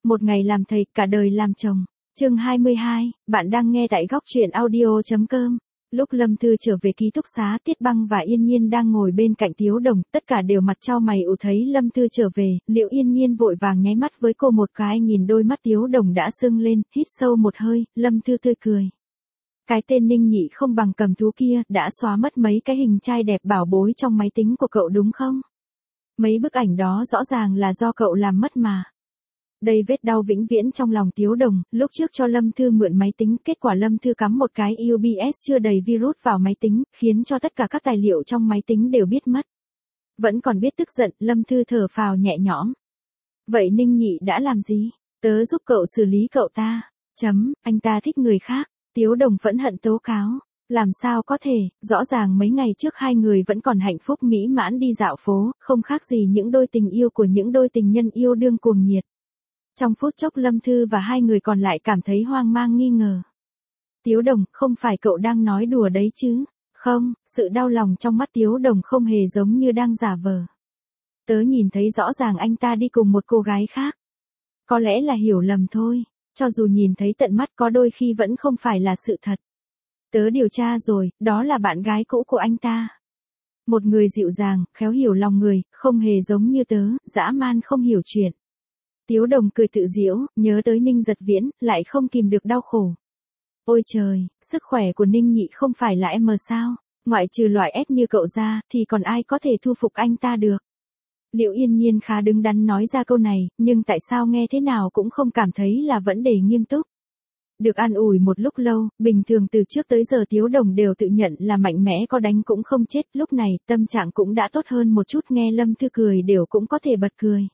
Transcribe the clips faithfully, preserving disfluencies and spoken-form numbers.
Một ngày làm thầy, cả đời làm chồng. Chương hai mươi hai, bạn đang nghe tại góc truyện audio chấm com. Lúc Lâm Thư trở về ký túc xá, Tiết Băng và Yên Nhiên đang ngồi bên cạnh Tiếu Đồng, tất cả đều mặt chau mày ủ thấy Lâm Thư trở về, Liệu Yên Nhiên vội vàng nháy mắt với cô một cái, nhìn đôi mắt Tiếu Đồng đã sưng lên, hít sâu một hơi, Lâm Thư tươi cười. Cái tên Ninh Nhị không bằng cầm thú kia, đã xóa mất mấy cái hình trai đẹp bảo bối trong máy tính của cậu đúng không? Mấy bức ảnh đó rõ ràng là do cậu làm mất mà. Đây vết đau vĩnh viễn trong lòng Tiếu Đồng, lúc trước cho Lâm Thư mượn máy tính, kết quả Lâm Thư cắm một cái u ét bê chưa đầy virus vào máy tính, khiến cho tất cả các tài liệu trong máy tính đều biết mất. Vẫn còn biết tức giận, Lâm Thư thở phào nhẹ nhõm. Vậy Ninh Nhị đã làm gì? Tớ giúp cậu xử lý cậu ta. Chấm, anh ta thích người khác. Tiếu Đồng phẫn hận tố cáo. Làm sao có thể, rõ ràng mấy ngày trước hai người vẫn còn hạnh phúc mỹ mãn đi dạo phố, không khác gì những đôi tình yêu của những đôi tình nhân yêu đương cuồng nhiệt. Trong phút chốc Lâm Thư và hai người còn lại cảm thấy hoang mang nghi ngờ. Tiếu Đồng, không phải cậu đang nói đùa đấy chứ? Không, sự đau lòng trong mắt Tiếu Đồng không hề giống như đang giả vờ. Tớ nhìn thấy rõ ràng anh ta đi cùng một cô gái khác. Có lẽ là hiểu lầm thôi, cho dù nhìn thấy tận mắt có đôi khi vẫn không phải là sự thật. Tớ điều tra rồi, đó là bạn gái cũ của anh ta. Một người dịu dàng, khéo hiểu lòng người, không hề giống như tớ, dã man không hiểu chuyện. Tiếu Đồng cười tự giễu, nhớ tới Ninh Giật Viễn, lại không kìm được đau khổ. Ôi trời, sức khỏe của Ninh Nhị không phải là em sao? Ngoại trừ loại S như cậu ra, thì còn ai có thể thu phục anh ta được? Liệu Yên Nhiên khá đứng đắn nói ra câu này, nhưng tại sao nghe thế nào cũng không cảm thấy là vấn đề nghiêm túc. Được an ủi một lúc lâu, bình thường từ trước tới giờ Tiếu Đồng đều tự nhận là mạnh mẽ, có đánh cũng không chết, lúc này tâm trạng cũng đã tốt hơn một chút, nghe Lâm Thư cười đều cũng có thể bật cười.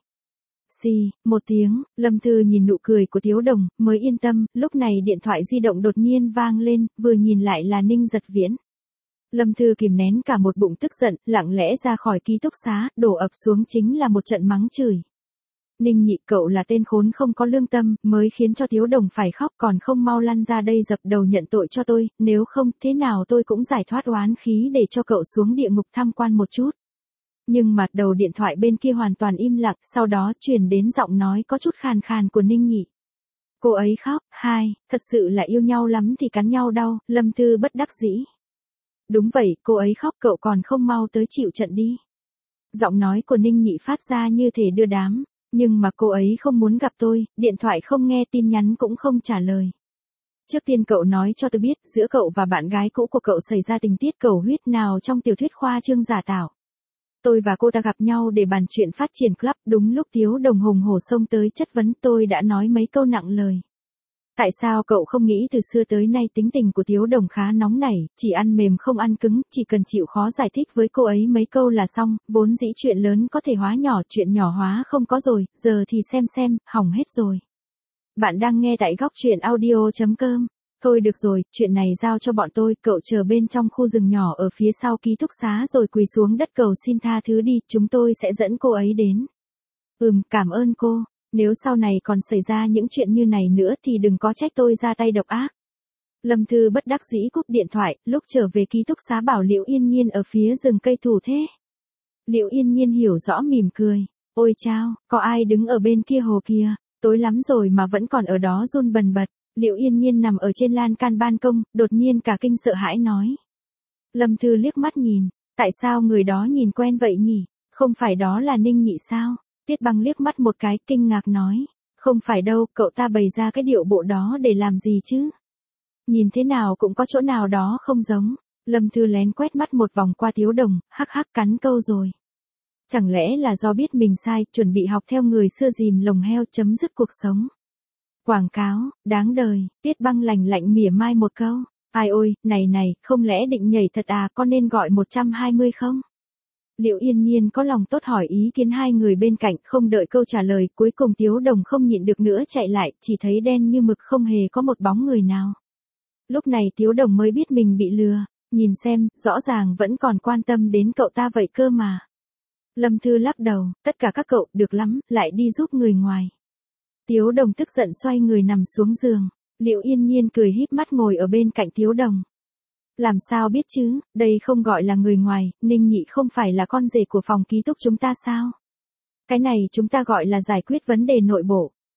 Xì, một tiếng, Lâm Thư nhìn nụ cười của Tiếu Đồng, mới yên tâm, lúc này điện thoại di động đột nhiên vang lên, vừa nhìn lại là Ninh Giật Viễn. Lâm Thư kìm nén cả một bụng tức giận, lặng lẽ ra khỏi ký túc xá, đổ ập xuống chính là một trận mắng chửi. Ninh Nhị, cậu là tên khốn không có lương tâm, mới khiến cho Tiếu Đồng phải khóc, còn không mau lăn ra đây dập đầu nhận tội cho tôi, nếu không, thế nào tôi cũng giải thoát oán khí để cho cậu xuống địa ngục tham quan một chút. Nhưng mặt đầu điện thoại bên kia hoàn toàn im lặng, sau đó truyền đến giọng nói có chút khàn khàn của Ninh Nhị. Cô ấy khóc, hai, thật sự là yêu nhau lắm thì cắn nhau đau, Lâm Thư bất đắc dĩ. Đúng vậy, cô ấy khóc, cậu còn không mau tới chịu trận đi. Giọng nói của Ninh Nhị phát ra như thể đưa đám, nhưng mà cô ấy không muốn gặp tôi, điện thoại không nghe, tin nhắn cũng không trả lời. Trước tiên cậu nói cho tôi biết, giữa cậu và bạn gái cũ của cậu xảy ra tình tiết cầu huyết nào trong tiểu thuyết khoa trương giả tạo. Tôi và cô ta gặp nhau để bàn chuyện phát triển club, đúng lúc Tiếu Đồng hùng hổ xông tới chất vấn, tôi đã nói mấy câu nặng lời. Tại sao cậu không nghĩ từ xưa tới nay tính tình của Tiếu Đồng khá nóng nảy, chỉ ăn mềm không ăn cứng, chỉ cần chịu khó giải thích với cô ấy mấy câu là xong, vốn dĩ chuyện lớn có thể hóa nhỏ, chuyện nhỏ hóa không có rồi, giờ thì xem xem, hỏng hết rồi. Bạn đang nghe tại góc truyện audio chấm com. Thôi được rồi, chuyện này giao cho bọn tôi, cậu chờ bên trong khu rừng nhỏ ở phía sau ký túc xá rồi quỳ xuống đất cầu xin tha thứ đi, chúng tôi sẽ dẫn cô ấy đến. Ừm, cảm ơn cô, nếu sau này còn xảy ra những chuyện như này nữa thì đừng có trách tôi ra tay độc ác. Lâm Thư bất đắc dĩ cúp điện thoại, lúc trở về ký túc xá bảo Liệu Yên Nhiên ở phía rừng cây thủ thế. Liệu Yên Nhiên hiểu rõ mỉm cười, ôi chao, có ai đứng ở bên kia hồ kia, tối lắm rồi mà vẫn còn ở đó run bần bật. Liệu Yên Nhiên nằm ở trên lan can ban công, đột nhiên cả kinh sợ hãi nói. Lâm Thư liếc mắt nhìn, tại sao người đó nhìn quen vậy nhỉ, không phải đó là Ninh Nhị sao? Tiết Băng liếc mắt một cái, kinh ngạc nói, không phải đâu, cậu ta bày ra cái điệu bộ đó để làm gì chứ? Nhìn thế nào cũng có chỗ nào đó không giống. Lâm Thư lén quét mắt một vòng qua Tiếu Đồng, hắc hắc cắn câu rồi. Chẳng lẽ là do biết mình sai, chuẩn bị học theo người xưa dìm lồng heo, chấm dứt cuộc sống. Quảng cáo, đáng đời, Tiết Băng lạnh lạnh mỉa mai một câu. Ai ôi, này này, không lẽ định nhảy thật à, có nên gọi một trăm hai mươi không? Liệu Yên Nhiên có lòng tốt hỏi ý kiến hai người bên cạnh, không đợi câu trả lời, cuối cùng Tiếu Đồng không nhịn được nữa chạy lại, chỉ thấy đen như mực không hề có một bóng người nào. Lúc này Tiếu Đồng mới biết mình bị lừa, nhìn xem, rõ ràng vẫn còn quan tâm đến cậu ta vậy cơ mà. Lâm Thư lắc đầu, tất cả các cậu, được lắm, lại đi giúp người ngoài. Tiếu Đồng tức giận xoay người nằm xuống giường, Liệu Yên Nhiên cười híp mắt ngồi ở bên cạnh Tiếu Đồng. Làm sao biết chứ, đây không gọi là người ngoài, Ninh Nhị không phải là con rể của phòng ký túc chúng ta sao? Cái này chúng ta gọi là giải quyết vấn đề nội bộ.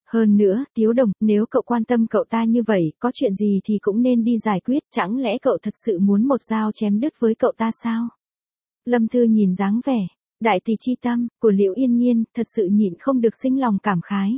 Hơn nữa, Tiếu Đồng, nếu cậu quan tâm cậu ta như vậy, có chuyện gì thì cũng nên đi giải quyết, chẳng lẽ cậu thật sự muốn một dao chém đứt với cậu ta sao? Lâm Thư nhìn dáng vẻ, đại tỷ chi tâm, của Liễu Yên Nhiên, thật sự nhịn không được sinh lòng cảm khái.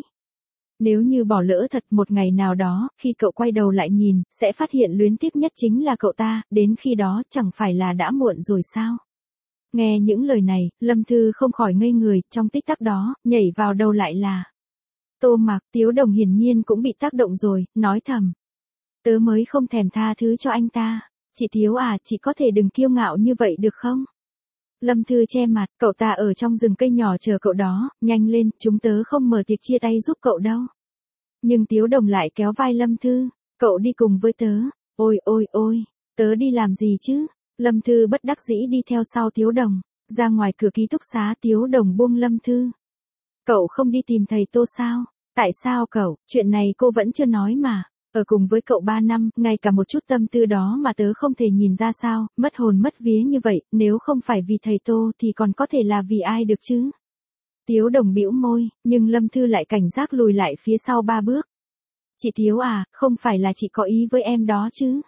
Nếu như bỏ lỡ thật một ngày nào đó, khi cậu quay đầu lại nhìn, sẽ phát hiện luyến tiếc nhất chính là cậu ta, đến khi đó chẳng phải là đã muộn rồi sao? Nghe những lời này, Lâm Thư không khỏi ngây người, trong tích tắc đó, nhảy vào đầu lại là Tô Mặc. Tiếu Đồng hiển nhiên cũng bị tác động rồi, nói thầm. Tớ mới không thèm tha thứ cho anh ta. Chị Tiếu à, chị có thể đừng kiêu ngạo như vậy được không? Lâm Thư che mặt, cậu ta ở trong rừng cây nhỏ chờ cậu đó, nhanh lên, chúng tớ không mở tiệc chia tay giúp cậu đâu. Nhưng Tiếu Đồng lại kéo vai Lâm Thư, cậu đi cùng với tớ. Ôi ôi ôi, tớ đi làm gì chứ? Lâm Thư bất đắc dĩ đi theo sau Tiếu Đồng, ra ngoài cửa ký túc xá. Tiếu Đồng buông Lâm Thư. Cậu không đi tìm thầy Tô sao? Tại sao cậu, chuyện này cô vẫn chưa nói mà. Ở cùng với cậu ba năm, ngay cả một chút tâm tư đó mà tớ không thể nhìn ra sao, mất hồn mất vía như vậy, nếu không phải vì thầy Tô thì còn có thể là vì ai được chứ? Tiếu Đồng bĩu môi, nhưng Lâm Thư lại cảnh giác lùi lại phía sau ba bước. Chị Tiếu à, không phải là chị có ý với em đó chứ?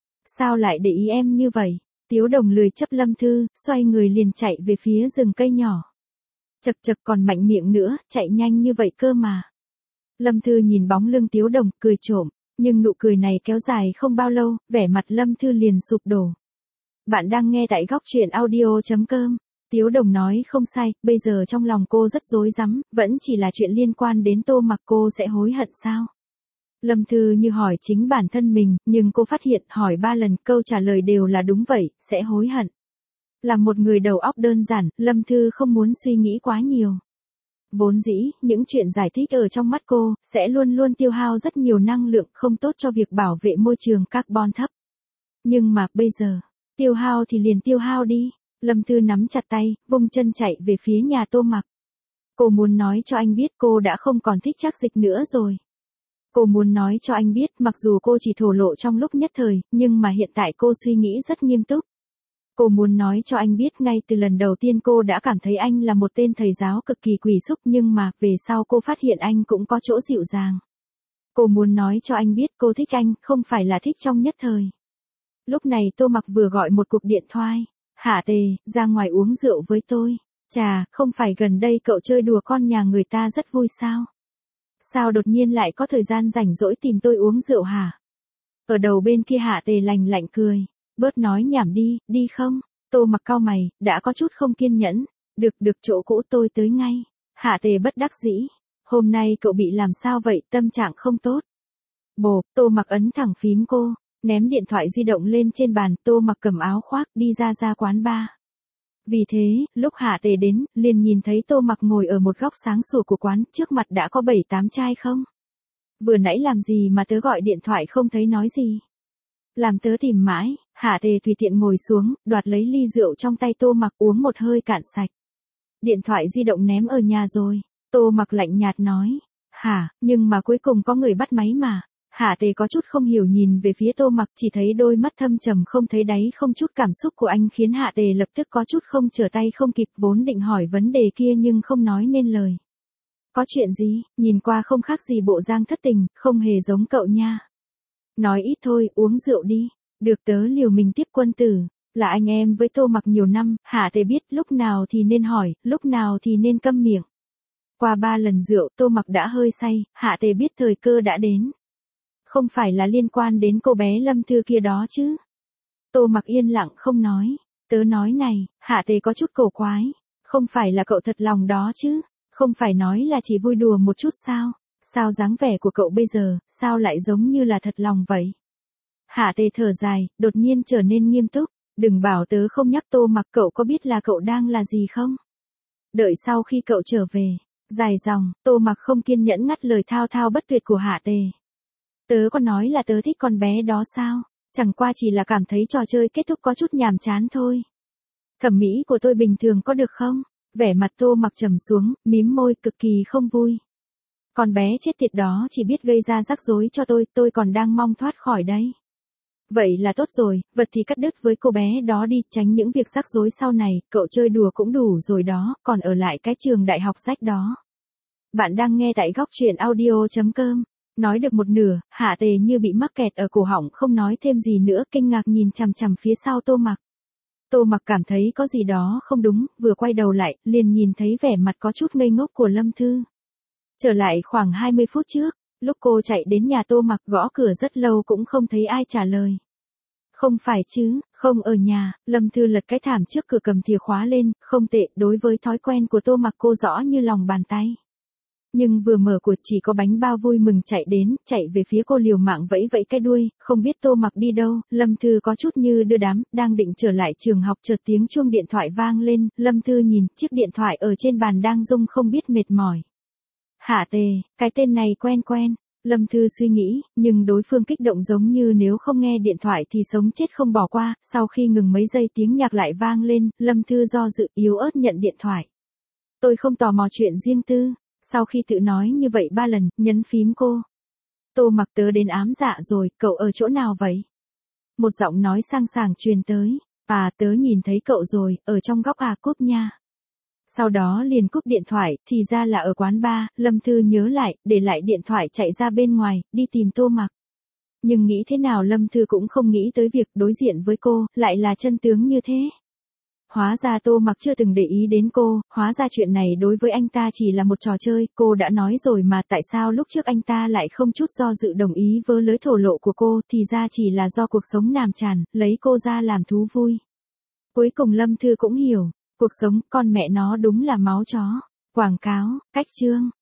Sao lại để ý em như vậy? Tiếu Đồng lười chấp Lâm Thư, xoay người liền chạy về phía rừng cây nhỏ. Chật chật, còn mạnh miệng nữa, chạy nhanh như vậy cơ mà. Lâm Thư nhìn bóng lưng Tiếu Đồng, cười trộm, nhưng nụ cười này kéo dài không bao lâu, vẻ mặt Lâm Thư liền sụp đổ. Bạn đang nghe tại góc truyện audio chấm com. Tiếu Đồng nói không sai, bây giờ trong lòng cô rất rối rắm, vẫn chỉ là chuyện liên quan đến Tô Mặc, cô sẽ hối hận sao? Lâm Thư như hỏi chính bản thân mình, nhưng cô phát hiện hỏi ba lần câu trả lời đều là đúng vậy, sẽ hối hận. Là một người đầu óc đơn giản, Lâm Thư không muốn suy nghĩ quá nhiều. Vốn dĩ, những chuyện giải thích ở trong mắt cô, sẽ luôn luôn tiêu hao rất nhiều năng lượng, không tốt cho việc bảo vệ môi trường carbon thấp. Nhưng mà, bây giờ, tiêu hao thì liền tiêu hao đi. Lâm Thư nắm chặt tay, vung chân chạy về phía nhà Tô Mặc. Cô muốn nói cho anh biết cô đã không còn thích Trác Dịch nữa rồi. Cô muốn nói cho anh biết, mặc dù cô chỉ thổ lộ trong lúc nhất thời, nhưng mà hiện tại cô suy nghĩ rất nghiêm túc. Cô muốn nói cho anh biết ngay từ lần đầu tiên cô đã cảm thấy anh là một tên thầy giáo cực kỳ quỷ xúc, nhưng mà, về sau cô phát hiện anh cũng có chỗ dịu dàng. Cô muốn nói cho anh biết cô thích anh, không phải là thích trong nhất thời. Lúc này Tô Mặc vừa gọi một cuộc điện thoại. Hạ Tề, ra ngoài uống rượu với tôi. Chà, không phải gần đây cậu chơi đùa con nhà người ta rất vui sao? Sao đột nhiên lại có thời gian rảnh rỗi tìm tôi uống rượu hả? Ở đầu bên kia Hạ Tề lành lạnh cười. Bớt nói nhảm đi, đi không? Tô Mặc cau mày, đã có chút không kiên nhẫn. Được được, chỗ cũ tôi tới ngay. Hạ Tề bất đắc dĩ. Hôm nay cậu bị làm sao vậy, tâm trạng không tốt? Bồ, Tô Mặc ấn thẳng phím cô, ném điện thoại di động lên trên bàn. Tô Mặc cầm áo khoác đi ra ra quán bar. Vì thế, lúc Hạ Tề đến, liền nhìn thấy Tô Mặc ngồi ở một góc sáng sủa của quán, trước mặt đã có bảy tám chai không? Vừa nãy làm gì mà tớ gọi điện thoại không thấy nói gì? Làm tớ tìm mãi. Hạ Tề tùy tiện ngồi xuống, đoạt lấy ly rượu trong tay Tô Mặc uống một hơi cạn sạch. Điện thoại di động ném ở nhà rồi. Tô Mặc lạnh nhạt nói. Hả, nhưng mà cuối cùng có người bắt máy mà. Hạ Tề có chút không hiểu nhìn về phía Tô Mặc, chỉ thấy đôi mắt thâm trầm không thấy đáy không chút cảm xúc của anh khiến Hạ Tề lập tức có chút không trở tay không kịp, vốn định hỏi vấn đề kia nhưng không nói nên lời. Có chuyện gì, nhìn qua không khác gì bộ dáng thất tình, không hề giống cậu nha. Nói ít thôi, uống rượu đi. Được, tớ liều mình tiếp quân tử. Là anh em với Tô Mặc nhiều năm, Hạ Tề biết lúc nào thì nên hỏi, lúc nào thì nên câm miệng. Qua ba lần rượu, Tô Mặc đã hơi say, Hạ Tề biết thời cơ đã đến. Không phải là liên quan đến cô bé Lâm Thư kia đó chứ? Tô Mặc yên lặng không nói. Tớ nói này, Hạ Tề có chút cổ quái. Không phải là cậu thật lòng đó chứ? Không phải nói là chỉ vui đùa một chút sao? Sao dáng vẻ của cậu bây giờ, sao lại giống như là thật lòng vậy? Hạ Tề thở dài, đột nhiên trở nên nghiêm túc. Đừng bảo tớ không nhắc Tô Mặc, cậu có biết là cậu đang là gì không? Đợi sau khi cậu trở về. Dài dòng, Tô Mặc không kiên nhẫn ngắt lời thao thao bất tuyệt của Hạ Tề. Tớ có nói là tớ thích con bé đó sao? Chẳng qua chỉ là cảm thấy trò chơi kết thúc có chút nhàm chán thôi. Thẩm mỹ của tôi bình thường có được không? Vẻ mặt Tô Mặc trầm xuống, mím môi, cực kỳ không vui. Con bé chết tiệt đó chỉ biết gây ra rắc rối cho tôi, tôi còn đang mong thoát khỏi đấy. Vậy là tốt rồi, vật thì cắt đứt với cô bé đó đi, tránh những việc rắc rối sau này, cậu chơi đùa cũng đủ rồi đó, còn ở lại cái trường đại học rách đó. Bạn đang nghe tại góc truyện audio.com. Nói được một nửa, Hạ Tề như bị mắc kẹt ở cổ họng không nói thêm gì nữa, kinh ngạc nhìn chằm chằm phía sau Tô Mặc. Tô Mặc cảm thấy có gì đó không đúng, vừa quay đầu lại, liền nhìn thấy vẻ mặt có chút ngây ngốc của Lâm Thư. Trở lại khoảng hai mươi phút trước, lúc cô chạy đến nhà Tô Mặc gõ cửa rất lâu cũng không thấy ai trả lời. Không phải chứ, không ở nhà, Lâm Thư lật cái thảm trước cửa cầm chìa khóa lên, không tệ, đối với thói quen của Tô Mặc cô rõ như lòng bàn tay. Nhưng vừa mở cửa chỉ có bánh bao vui mừng chạy đến, chạy về phía cô liều mạng vẫy vẫy cái đuôi, không biết Tô Mặc đi đâu. Lâm Thư có chút như đưa đám, đang định trở lại trường học chợt tiếng chuông điện thoại vang lên, Lâm Thư nhìn, chiếc điện thoại ở trên bàn đang rung không biết mệt mỏi. Hạ Tề, cái tên này quen quen. Lâm Thư suy nghĩ, nhưng đối phương kích động giống như nếu không nghe điện thoại thì sống chết không bỏ qua. Sau khi ngừng mấy giây tiếng nhạc lại vang lên, Lâm Thư do dự yếu ớt nhận điện thoại. Tôi không tò mò chuyện riêng tư. Sau khi tự nói như vậy ba lần, nhấn phím cô. Tô Mặc, tớ đến ám dạ rồi, cậu ở chỗ nào vậy? Một giọng nói sang sảng truyền tới. À, tớ nhìn thấy cậu rồi, ở trong góc à, cúp nha. Sau đó liền cúp điện thoại, thì ra là ở quán bar. Lâm Thư nhớ lại, để lại điện thoại chạy ra bên ngoài, đi tìm Tô Mặc. Nhưng nghĩ thế nào Lâm Thư cũng không nghĩ tới việc đối diện với cô, lại là chân tướng như thế. Hóa ra Tô Mặc chưa từng để ý đến cô, hóa ra chuyện này đối với anh ta chỉ là một trò chơi, cô đã nói rồi mà tại sao lúc trước anh ta lại không chút do dự đồng ý với lối thổ lộ của cô, thì ra chỉ là do cuộc sống nàm chán, lấy cô ra làm thú vui. Cuối cùng Lâm Thư cũng hiểu, cuộc sống, con mẹ nó đúng là máu chó. Quảng cáo, cách chương.